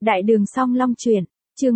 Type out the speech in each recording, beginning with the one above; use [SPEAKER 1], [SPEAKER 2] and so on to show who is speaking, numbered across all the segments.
[SPEAKER 1] Đại đường song long truyện, chương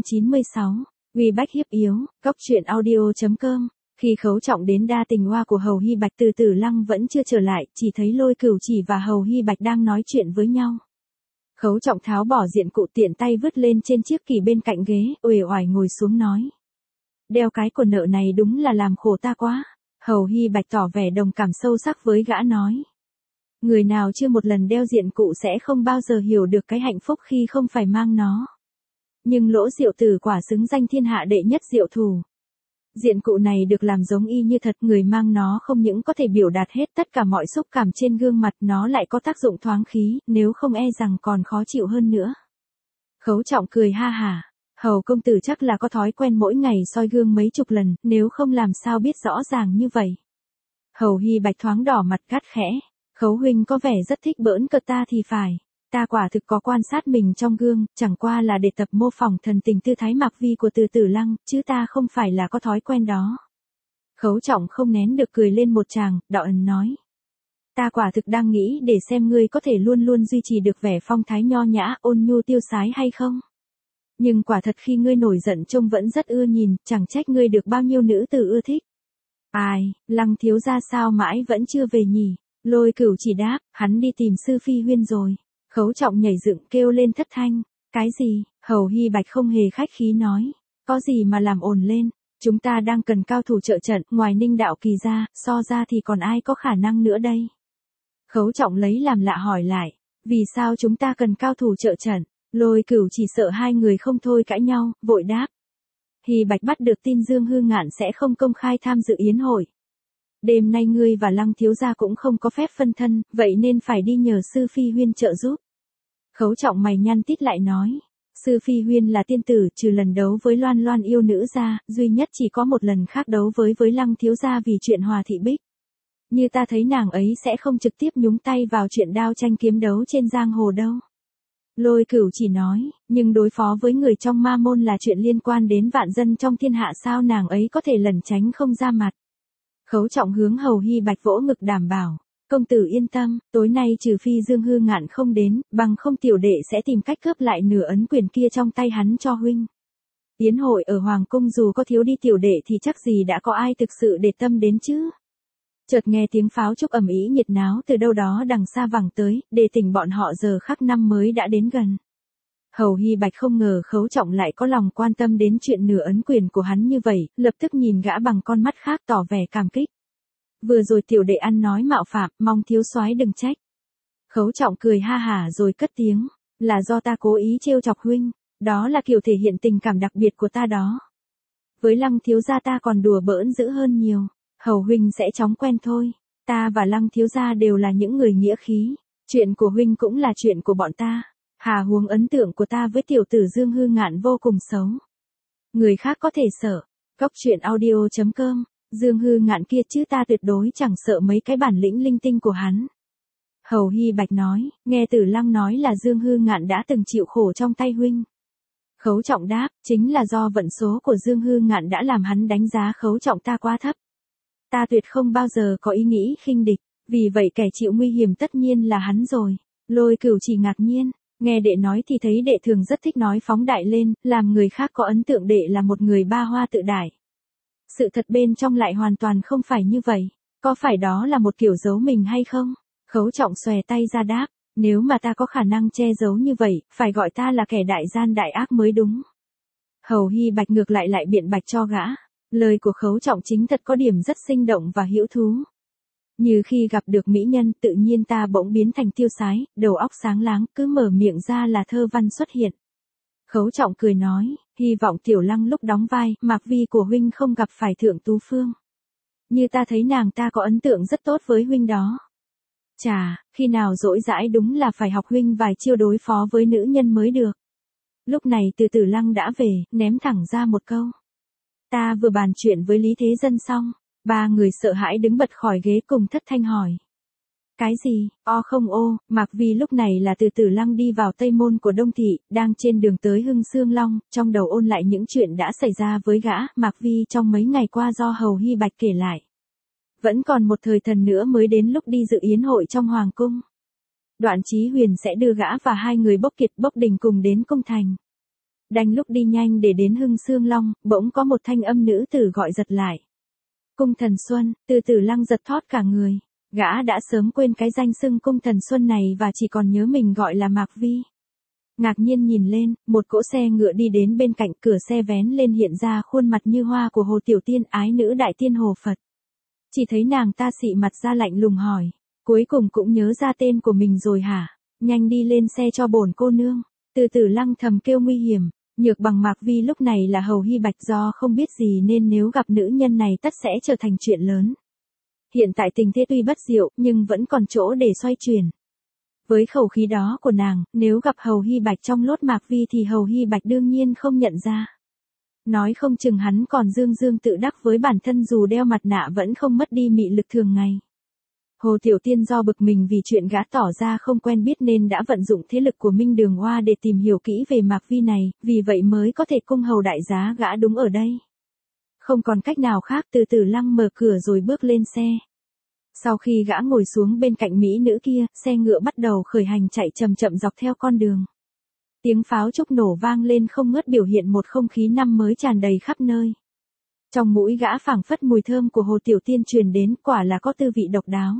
[SPEAKER 1] 396, Uy bách hiếp yếu, góc truyện audio.com. Khi Khấu Trọng đến đa tình hoa của Hầu Hy Bạch, từ Tử Lăng vẫn chưa trở lại, chỉ thấy Lôi Cửu Chỉ và Hầu Hy Bạch đang nói chuyện với nhau. Khấu Trọng tháo bỏ diện cụ, tiện tay vứt lên trên chiếc kỷ bên cạnh ghế, uể oải ngồi xuống nói: Đeo cái của nợ này đúng là làm khổ ta quá. Hầu Hy Bạch tỏ vẻ đồng cảm sâu sắc với gã nói: Người nào chưa một lần đeo diện cụ sẽ không bao giờ hiểu được cái hạnh phúc khi không phải mang nó. Nhưng Lỗ Diệu Tử quả xứng danh thiên hạ đệ nhất diệu thủ. Diện cụ này được làm giống y như thật, người mang nó không những có thể biểu đạt hết tất cả mọi xúc cảm trên gương mặt, nó lại có tác dụng thoáng khí, nếu không e rằng còn khó chịu hơn nữa. Khấu Trọng cười ha hả: Hầu công tử chắc là có thói quen mỗi ngày soi gương mấy chục lần, nếu không làm sao biết rõ ràng như vậy. Hầu Hy Bạch thoáng đỏ mặt gắt khẽ: Khấu huynh có vẻ rất thích bỡn cợt ta thì phải. Ta quả thực có quan sát mình trong gương, chẳng qua là để tập mô phỏng thần tình tư thái Mạc Vi của Từ Tử Lăng, chứ ta không phải là có thói quen đó. Khấu Trọng không nén được cười lên một tràng, đạo ẩn nói: Ta quả thực đang nghĩ để xem ngươi có thể luôn luôn duy trì được vẻ phong thái nho nhã, ôn nhu tiêu sái hay không. Nhưng quả thật khi ngươi nổi giận trông vẫn rất ưa nhìn, chẳng trách ngươi được bao nhiêu nữ tử ưa thích. Ai, Lăng thiếu gia sao mãi vẫn chưa về nhỉ? Lôi Cửu Chỉ đáp: Hắn đi tìm Sư Phi Huyên rồi. Khấu Trọng nhảy dựng kêu lên thất thanh: Cái gì? Hầu Hy Bạch không hề khách khí nói: Có gì mà làm ồn lên, chúng ta đang cần cao thủ trợ trận, ngoài Ninh Đạo Kỳ ra, so ra thì còn ai có khả năng nữa đây? Khấu Trọng lấy làm lạ hỏi lại: Vì sao chúng ta cần cao thủ trợ trận? Lôi Cửu Chỉ sợ hai người không thôi cãi nhau, vội đáp: Hy Bạch bắt được tin Dương Hư Ngạn sẽ không công khai tham dự yến hội. Đêm nay ngươi và Lăng thiếu gia cũng không có phép phân thân, vậy nên phải đi nhờ Sư Phi Huyên trợ giúp. Khấu Trọng mày nhăn tít lại nói: Sư Phi Huyên là tiên tử, trừ lần đấu với Loan Loan yêu nữ ra, duy nhất chỉ có một lần khác đấu với Lăng thiếu gia vì chuyện Hòa Thị Bích. Như ta thấy nàng ấy sẽ không trực tiếp nhúng tay vào chuyện đao tranh kiếm đấu trên giang hồ đâu. Lôi Cửu Chỉ nói: Nhưng đối phó với người trong ma môn là chuyện liên quan đến vạn dân trong thiên hạ, sao nàng ấy có thể lẩn tránh không ra mặt. Khấu Trọng hướng Hầu Hy Bạch vỗ ngực đảm bảo: Công tử yên tâm, tối nay trừ phi Dương Hư Ngạn không đến, bằng không tiểu đệ sẽ tìm cách cướp lại nửa ấn quyền kia trong tay hắn cho huynh. Yến hội ở Hoàng Cung dù có thiếu đi tiểu đệ thì chắc gì đã có ai thực sự để tâm đến chứ. Chợt nghe tiếng pháo trúc ầm ĩ nhiệt náo từ đâu đó đằng xa vẳng tới, để tỉnh bọn họ giờ khắc năm mới đã đến gần. Hầu Hy Bạch không ngờ Khấu Trọng lại có lòng quan tâm đến chuyện nửa ấn quyền của hắn như vậy, lập tức nhìn gã bằng con mắt khác tỏ vẻ cảm kích. Vừa rồi tiểu đệ ăn nói mạo phạm, mong thiếu soái đừng trách. Khấu Trọng cười ha hả rồi cất tiếng: Là do ta cố ý trêu chọc huynh, đó là kiểu thể hiện tình cảm đặc biệt của ta đó. Với Lăng thiếu gia ta còn đùa bỡn dữ hơn nhiều, Hầu huynh sẽ chóng quen thôi. Ta và Lăng thiếu gia đều là những người nghĩa khí, chuyện của huynh cũng là chuyện của bọn ta. Hà huống ấn tượng của ta với tiểu tử Dương Hư Ngạn vô cùng xấu. Người khác có thể sợ. Góc truyện audio.com. Dương Hư Ngạn kia chứ ta tuyệt đối chẳng sợ mấy cái bản lĩnh linh tinh của hắn. Hầu Hy Bạch nói: Nghe Tử Lăng nói là Dương Hư Ngạn đã từng chịu khổ trong tay huynh. Khấu Trọng đáp: Chính là do vận số của Dương Hư Ngạn đã làm hắn đánh giá Khấu Trọng ta quá thấp. Ta tuyệt không bao giờ có ý nghĩ khinh địch, vì vậy kẻ chịu nguy hiểm tất nhiên là hắn rồi. Lôi Cửu Chỉ ngạc nhiên, nghe đệ nói thì thấy đệ thường rất thích nói phóng đại lên, làm người khác có ấn tượng đệ là một người ba hoa tự đại. Sự thật bên trong lại hoàn toàn không phải như vậy, có phải đó là một kiểu giấu mình hay không? Khấu Trọng xòe tay ra đáp: Nếu mà ta có khả năng che giấu như vậy, phải gọi ta là kẻ đại gian đại ác mới đúng. Hầu Hy Bạch ngược lại biện bạch cho gã. Lời của Khấu Trọng chính thật có điểm rất sinh động và hữu thú. Như khi gặp được mỹ nhân, tự nhiên ta bỗng biến thành tiêu sái, đầu óc sáng láng, cứ mở miệng ra là thơ văn xuất hiện. Khấu Trọng cười nói: Hy vọng tiểu Lăng lúc đóng vai Mạc Vi của huynh không gặp phải Thượng Tú Phương. Như ta thấy nàng ta có ấn tượng rất tốt với huynh đó. Chà, khi nào rỗi rãi đúng là phải học huynh vài chiêu đối phó với nữ nhân mới được. Lúc này Từ Tử Lăng đã về, ném thẳng ra một câu: Ta vừa bàn chuyện với Lý Thế Dân xong. Ba người sợ hãi đứng bật khỏi ghế cùng thất thanh hỏi: Cái gì? Không Mạc Vi lúc này là Từ Tử Lăng đi vào Tây Môn của Đông Thị, đang trên đường tới Hưng Xương Long, trong đầu ôn lại những chuyện đã xảy ra với gã, Mạc Vi trong mấy ngày qua do Hầu Hy Bạch kể lại. Vẫn còn một thời thần nữa mới đến lúc đi dự yến hội trong Hoàng Cung. Đoạn Chí Huyền sẽ đưa gã và hai người Bốc Kiệt Bốc Đình cùng đến cung thành. Đành lúc đi nhanh để đến Hưng Xương Long, bỗng có một thanh âm nữ tử gọi giật lại. Cung Thần Xuân, Từ Tử Lăng giật thót cả người. Gã đã sớm quên cái danh xưng Cung Thần Xuân này và chỉ còn nhớ mình gọi là Mạc Vi. Ngạc nhiên nhìn lên, một cỗ xe ngựa đi đến bên cạnh, cửa xe vén lên hiện ra khuôn mặt như hoa của Hồ Tiểu Tiên, ái nữ đại tiên Hồ Phật. Chỉ thấy nàng ta xị mặt ra lạnh lùng hỏi, cuối cùng cũng nhớ ra tên của mình rồi hả? Nhanh đi lên xe cho bổn cô nương. Từ Tử Lăng thầm kêu nguy hiểm, nhược bằng Mạc Vi lúc này là Hầu Hy Bạch, do không biết gì nên nếu gặp nữ nhân này tất sẽ trở thành chuyện lớn. Hiện tại tình thế tuy bất diệu nhưng vẫn còn chỗ để xoay chuyển. Với khẩu khí đó của nàng, nếu gặp Hầu Hy Bạch trong lốt Mạc Vi thì Hầu Hy Bạch đương nhiên không nhận ra. Nói không chừng hắn còn dương dương tự đắc với bản thân dù đeo mặt nạ vẫn không mất đi mị lực thường ngày. Hồ Tiểu Tiên do bực mình vì chuyện gã tỏ ra không quen biết nên đã vận dụng thế lực của Minh Đường Hoa để tìm hiểu kỹ về Mạc Vi này, vì vậy mới có thể cung hầu đại giá gã đúng ở đây. Không còn cách nào khác, Từ Tử Lăng mở cửa rồi bước lên xe. Sau khi gã ngồi xuống bên cạnh mỹ nữ kia, xe ngựa bắt đầu khởi hành chạy chậm chậm dọc theo con đường. Tiếng pháo trúc nổ vang lên không ngớt, biểu hiện một không khí năm mới tràn đầy khắp nơi. Trong mũi gã phảng phất mùi thơm của Hồ Tiểu Tiên truyền đến, quả là có tư vị độc đáo.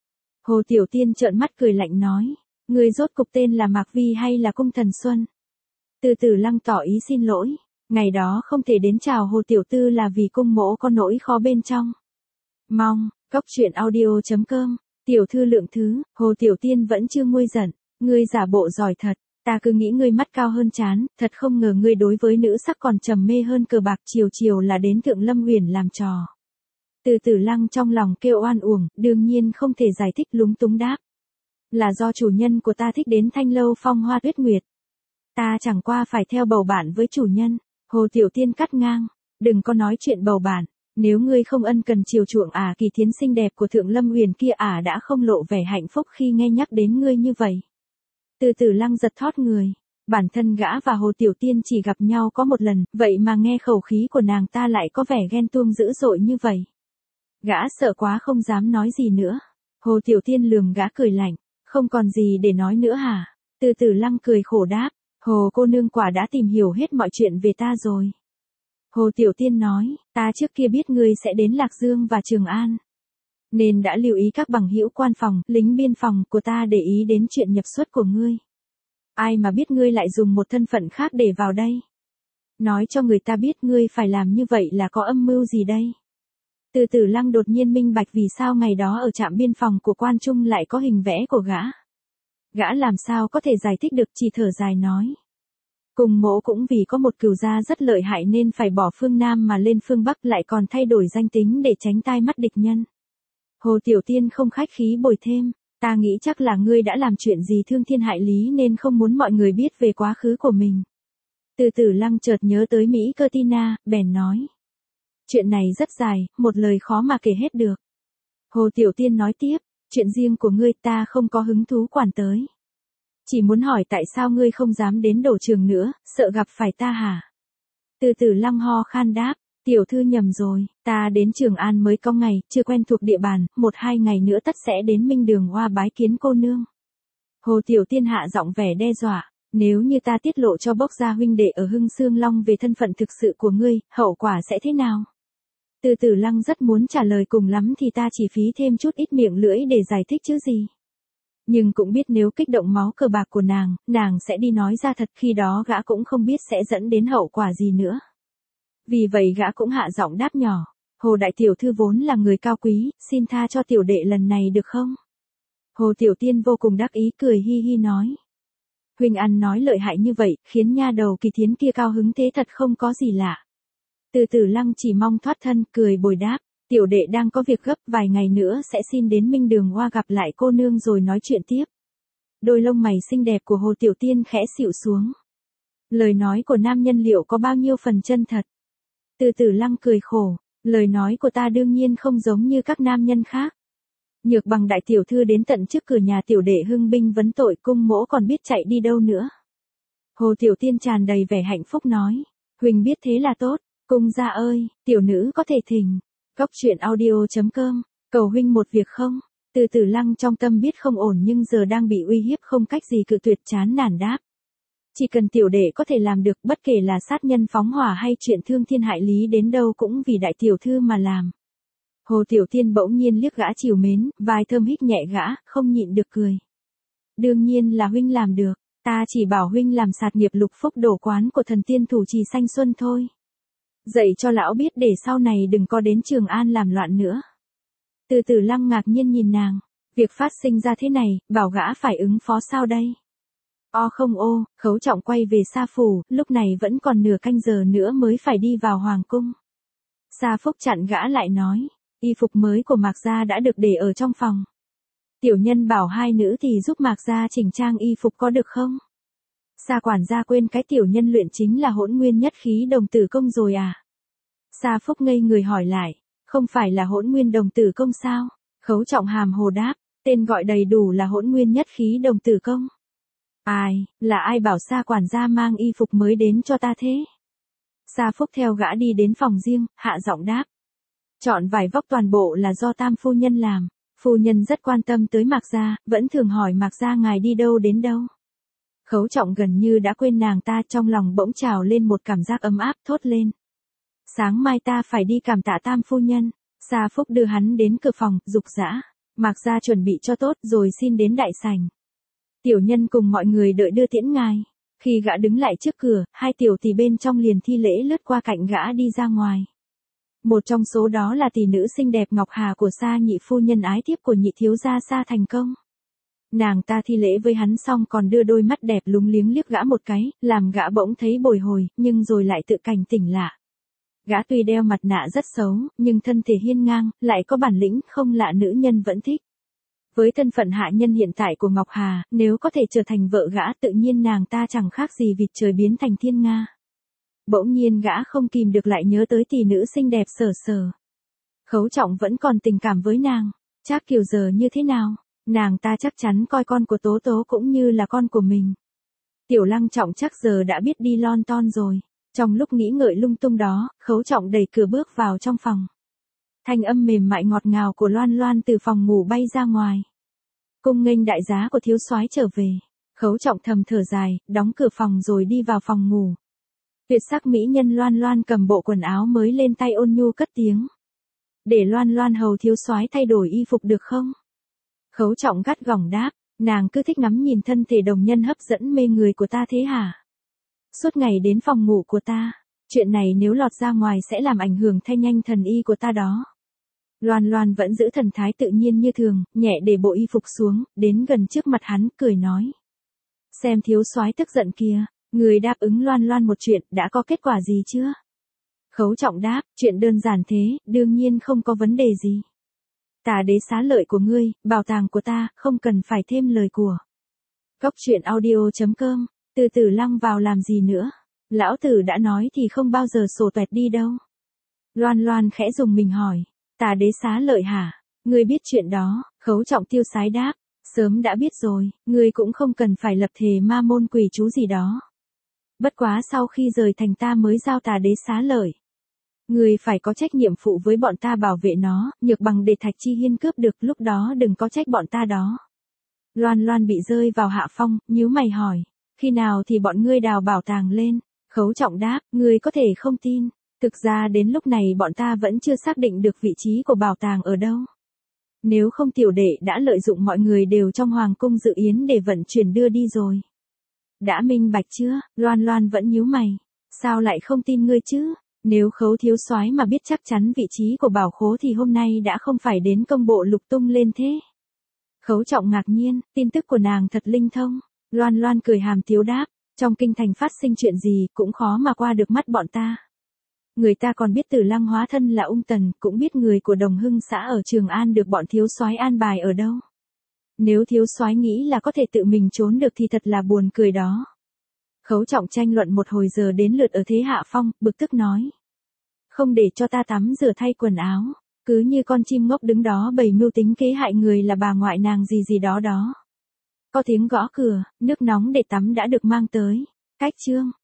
[SPEAKER 1] Hồ Tiểu Tiên trợn mắt cười lạnh nói, người rốt cục tên là Mạc Vi hay là Cung Thần Xuân? Từ Tử Lăng tỏ ý xin lỗi, ngày đó không thể đến chào Hồ Tiểu Tư là vì cung mỗ có nỗi khó bên trong. Mong, cóc truyện audio.com, tiểu thư lượng thứ, Hồ Tiểu Tiên vẫn chưa nguôi giận, ngươi giả bộ giỏi thật, ta cứ nghĩ ngươi mắt cao hơn trán, thật không ngờ ngươi đối với nữ sắc còn trầm mê hơn cờ bạc, chiều chiều là đến Thượng Lâm Uyển làm trò. Từ Tử Lăng trong lòng kêu oan uổng, đương nhiên không thể giải thích, lúng túng đáp. Là do chủ nhân của ta thích đến Thanh Lâu Phong Hoa Tuyết Nguyệt. Ta chẳng qua phải theo bầu bạn với chủ nhân. Hồ Tiểu Tiên cắt ngang, đừng có nói chuyện bầu bạn. Nếu ngươi không ân cần chiều chuộng Kỳ Thiến xinh đẹp của Thượng Lâm Uyển kia đã không lộ vẻ hạnh phúc khi nghe nhắc đến ngươi như vậy. Từ Tử Lăng giật thót người, bản thân gã và Hồ Tiểu Tiên chỉ gặp nhau có một lần, vậy mà nghe khẩu khí của nàng ta lại có vẻ ghen tuông dữ dội như vậy. Gã sợ quá không dám nói gì nữa. Hồ Tiểu Tiên lườm gã cười lạnh, không còn gì để nói nữa hả? Từ Tử Lăng cười khổ đáp, Hồ cô nương quả đã tìm hiểu hết mọi chuyện về ta rồi. Hồ Tiểu Tiên nói, ta trước kia biết ngươi sẽ đến Lạc Dương và Trường An, nên đã lưu ý các bằng hữu quan phòng, lính biên phòng của ta để ý đến chuyện nhập xuất của ngươi. Ai mà biết ngươi lại dùng một thân phận khác để vào đây. Nói cho người ta biết ngươi phải làm như vậy là có âm mưu gì đây? Từ Tử Lăng đột nhiên minh bạch vì sao ngày đó ở trạm biên phòng của Quan Trung lại có hình vẽ của gã. Gã làm sao có thể giải thích được, chỉ thở dài nói. Cùng mỗ cũng vì có một cừu gia rất lợi hại nên phải bỏ phương Nam mà lên phương Bắc, lại còn thay đổi danh tính để tránh tai mắt địch nhân. Hồ Tiểu Tiên không khách khí bồi thêm, ta nghĩ chắc là ngươi đã làm chuyện gì thương thiên hại lý nên không muốn mọi người biết về quá khứ của mình. Từ Tử Lăng chợt nhớ tới Mỹ Cơ Tina, bèn nói. Chuyện này rất dài, một lời khó mà kể hết được. Hồ Tiểu Tiên nói tiếp, chuyện riêng của ngươi ta không có hứng thú quản tới. Chỉ muốn hỏi tại sao ngươi không dám đến Đổ Trường nữa, sợ gặp phải ta hả? Từ Tử Lăng ho khan đáp, tiểu thư nhầm rồi, ta đến Trường An mới có ngày, chưa quen thuộc địa bàn, 1-2 ngày nữa tất sẽ đến Minh Đường Hoa bái kiến cô nương. Hồ Tiểu Tiên hạ giọng vẻ đe dọa, nếu như ta tiết lộ cho Bốc gia huynh đệ ở Hưng Xương Long về thân phận thực sự của ngươi, hậu quả sẽ thế nào? Từ Tử Lăng rất muốn trả lời, cùng lắm thì ta chỉ phí thêm chút ít miệng lưỡi để giải thích chứ gì. Nhưng cũng biết nếu kích động máu cờ bạc của nàng sẽ đi nói ra thật, khi đó gã cũng không biết sẽ dẫn đến hậu quả gì nữa. Vì vậy gã cũng hạ giọng đáp nhỏ, Hồ đại tiểu thư vốn là người cao quý, xin tha cho tiểu đệ lần này được không? Hồ Tiểu Tiên vô cùng đắc ý cười hi hi nói. Huynh ăn nói lợi hại như vậy, khiến nha đầu Kỳ Thiến kia cao hứng thế thật không có gì lạ. Từ Tử Lăng chỉ mong thoát thân, cười bồi đáp, tiểu đệ đang có việc gấp, vài ngày nữa sẽ xin đến Minh Đường Hoa gặp lại cô nương rồi nói chuyện tiếp. Đôi lông mày xinh đẹp của Hồ Tiểu Tiên khẽ xịu xuống. Lời nói của nam nhân liệu có bao nhiêu phần chân thật? Từ Tử Lăng cười khổ, lời nói của ta đương nhiên không giống như các nam nhân khác. Nhược bằng đại tiểu thư đến tận trước cửa nhà tiểu đệ hưng binh vấn tội, cung mỗ còn biết chạy đi đâu nữa. Hồ Tiểu Tiên tràn đầy vẻ hạnh phúc nói, huynh biết thế là tốt, cung gia ơi, tiểu nữ có thể thỉnh. Cóc truyện audio.com, cầu huynh một việc không? Từ Tử Lăng trong tâm biết không ổn nhưng giờ đang bị uy hiếp không cách gì cự tuyệt, chán nản đáp. Chỉ cần tiểu đệ có thể làm được, bất kể là sát nhân phóng hỏa hay chuyện thương thiên hại lý đến đâu cũng vì đại tiểu thư mà làm. Hồ Tiểu Tiên bỗng nhiên liếc gã trìu mến, vai thơm hít nhẹ gã, không nhịn được cười. Đương nhiên là huynh làm được, ta chỉ bảo huynh làm sạt nghiệp lục phúc đổ quán của thần tiên thủ trì Xanh Xuân thôi. Dạy cho lão biết để sau này đừng có đến Trường An làm loạn nữa. Từ Tử Lăng ngạc nhiên nhìn nàng, việc phát sinh ra thế này, bảo gã phải ứng phó sao đây? Không ô, Khấu Trọng quay về Sa Phủ, lúc này vẫn còn nửa canh giờ nữa mới phải đi vào Hoàng Cung. Sa Phúc chặn gã lại nói, y phục mới của Mạc Gia đã được để ở trong phòng. Tiểu nhân bảo hai nữ thì giúp Mạc Gia chỉnh trang y phục có được không? Sa quản gia quên cái tiểu nhân luyện chính là Hỗn Nguyên Nhất Khí Đồng Tử Công rồi à? Sa Phúc ngây người hỏi lại, không phải là Hỗn Nguyên Đồng Tử Công sao? Khấu Trọng hàm hồ đáp, tên gọi đầy đủ là Hỗn Nguyên Nhất Khí Đồng Tử Công. Là ai bảo Sa quản gia mang y phục mới đến cho ta thế? Sa Phúc theo gã đi đến phòng riêng, hạ giọng đáp. Chọn vải vóc toàn bộ là do Tam phu nhân làm. Phu nhân rất quan tâm tới Mạc Gia, vẫn thường hỏi Mạc Gia ngài đi đâu đến đâu. Khấu Trọng gần như đã quên nàng ta, trong lòng bỗng trào lên một cảm giác ấm áp, thốt lên. Sáng mai ta phải đi cảm tạ Tam phu nhân. Sa Phúc đưa hắn đến cửa phòng, dục dã. Mạc Gia chuẩn bị cho tốt rồi xin đến đại sảnh. Tiểu nhân cùng mọi người đợi đưa tiễn ngài. Khi gã đứng lại trước cửa, hai tiểu tỷ bên trong liền thi lễ lướt qua cạnh gã đi ra ngoài. Một trong số đó là tỷ nữ xinh đẹp Ngọc Hà của Sa nhị phu nhân, ái thiếp của nhị thiếu gia Sa Thành Công. Nàng ta thi lễ với hắn xong còn đưa đôi mắt đẹp lúng liếng liếc gã một cái, làm gã bỗng thấy bồi hồi, nhưng rồi lại tự cảnh tỉnh lạ. Gã tuy đeo mặt nạ rất xấu, nhưng thân thể hiên ngang, lại có bản lĩnh, không lạ nữ nhân vẫn thích. Với thân phận hạ nhân hiện tại của Ngọc Hà, nếu có thể trở thành vợ gã tự nhiên nàng ta chẳng khác gì vịt trời biến thành thiên nga. Bỗng nhiên gã không kìm được lại nhớ tới tỷ nữ xinh đẹp Sở Sở. Khấu Trọng vẫn còn tình cảm với nàng, Trác Kiều giờ như thế nào, nàng ta chắc chắn coi con của Tố Tố cũng như là con của mình. Tiểu Lăng Trọng chắc giờ đã biết đi lon ton rồi. Trong lúc nghĩ ngợi lung tung đó, Khấu Trọng đẩy cửa bước vào trong phòng. Thanh âm mềm mại ngọt ngào của Loan Loan từ phòng ngủ bay ra ngoài. Cung nghênh đại giá của thiếu soái trở về. Khấu Trọng thầm thở dài, đóng cửa phòng rồi đi vào phòng ngủ. Tuyệt sắc mỹ nhân Loan Loan cầm bộ quần áo mới lên tay ôn nhu cất tiếng. Để Loan Loan hầu thiếu soái thay đổi y phục được không? Khấu Trọng gắt gỏng đáp, nàng cứ thích ngắm nhìn thân thể đồng nhân hấp dẫn mê người của ta thế hả? Suốt ngày đến phòng ngủ của ta, chuyện này nếu lọt ra ngoài sẽ làm ảnh hưởng thay nhanh thần y của ta đó. Loan Loan vẫn giữ thần thái tự nhiên như thường, nhẹ để bộ y phục xuống, đến gần trước mặt hắn, cười nói. Xem thiếu soái tức giận kìa, người đáp ứng Loan Loan một chuyện, đã có kết quả gì chưa? Khấu Trọng đáp, chuyện đơn giản thế, đương nhiên không có vấn đề gì. Tả đế xá lợi của ngươi, bảo tàng của ta, không cần phải thêm lời của. Cốc truyện audio.com, Từ Tử Lăng vào làm gì nữa? Lão tử đã nói thì không bao giờ sổ tuẹt đi đâu. Loan Loan khẽ dùng mình hỏi, tả đế xá lợi hả? Ngươi biết chuyện đó? Khấu Trọng tiêu sái đáp, sớm đã biết rồi, ngươi cũng không cần phải lập thề ma môn quỷ chú gì đó. Bất quá sau khi rời thành ta mới giao tả đế xá lợi. Ngươi phải có trách nhiệm phụ với bọn ta bảo vệ nó, nhược bằng để Thạch Chi Hiên cướp được, lúc đó đừng có trách bọn ta đó. Loan Loan bị rơi vào hạ phong, nhíu mày hỏi, khi nào thì bọn ngươi đào bảo tàng lên? Khấu Trọng đáp, ngươi có thể không tin, thực ra đến lúc này bọn ta vẫn chưa xác định được vị trí của bảo tàng ở đâu. Nếu không tiểu đệ đã lợi dụng mọi người đều trong hoàng cung dự yến để vận chuyển đưa đi rồi. Đã minh bạch chưa? Loan Loan vẫn nhíu mày, sao lại không tin ngươi chứ? Nếu Khấu thiếu soái mà biết chắc chắn vị trí của bảo khố thì hôm nay đã không phải đến công bộ lục tung lên thế. Khấu Trọng ngạc nhiên, tin tức của nàng thật linh thông. Loan Loan cười hàm tiếu đáp, trong kinh thành phát sinh chuyện gì cũng khó mà qua được mắt bọn ta. Người ta còn biết Tử Lăng hóa thân là Ung Tần, cũng biết người của Đồng Hưng xã ở Trường An được bọn thiếu soái an bài ở đâu. Nếu thiếu soái nghĩ là có thể tự mình trốn được thì thật là buồn cười đó. Khấu Trọng tranh luận một hồi giờ đến lượt ở thế hạ phong, bực tức nói. Không để cho ta tắm rửa thay quần áo, cứ như con chim ngốc đứng đó bày mưu tính kế hại người là bà ngoại nàng gì gì đó đó. Có tiếng gõ cửa, nước nóng để tắm đã được mang tới. Cách chương.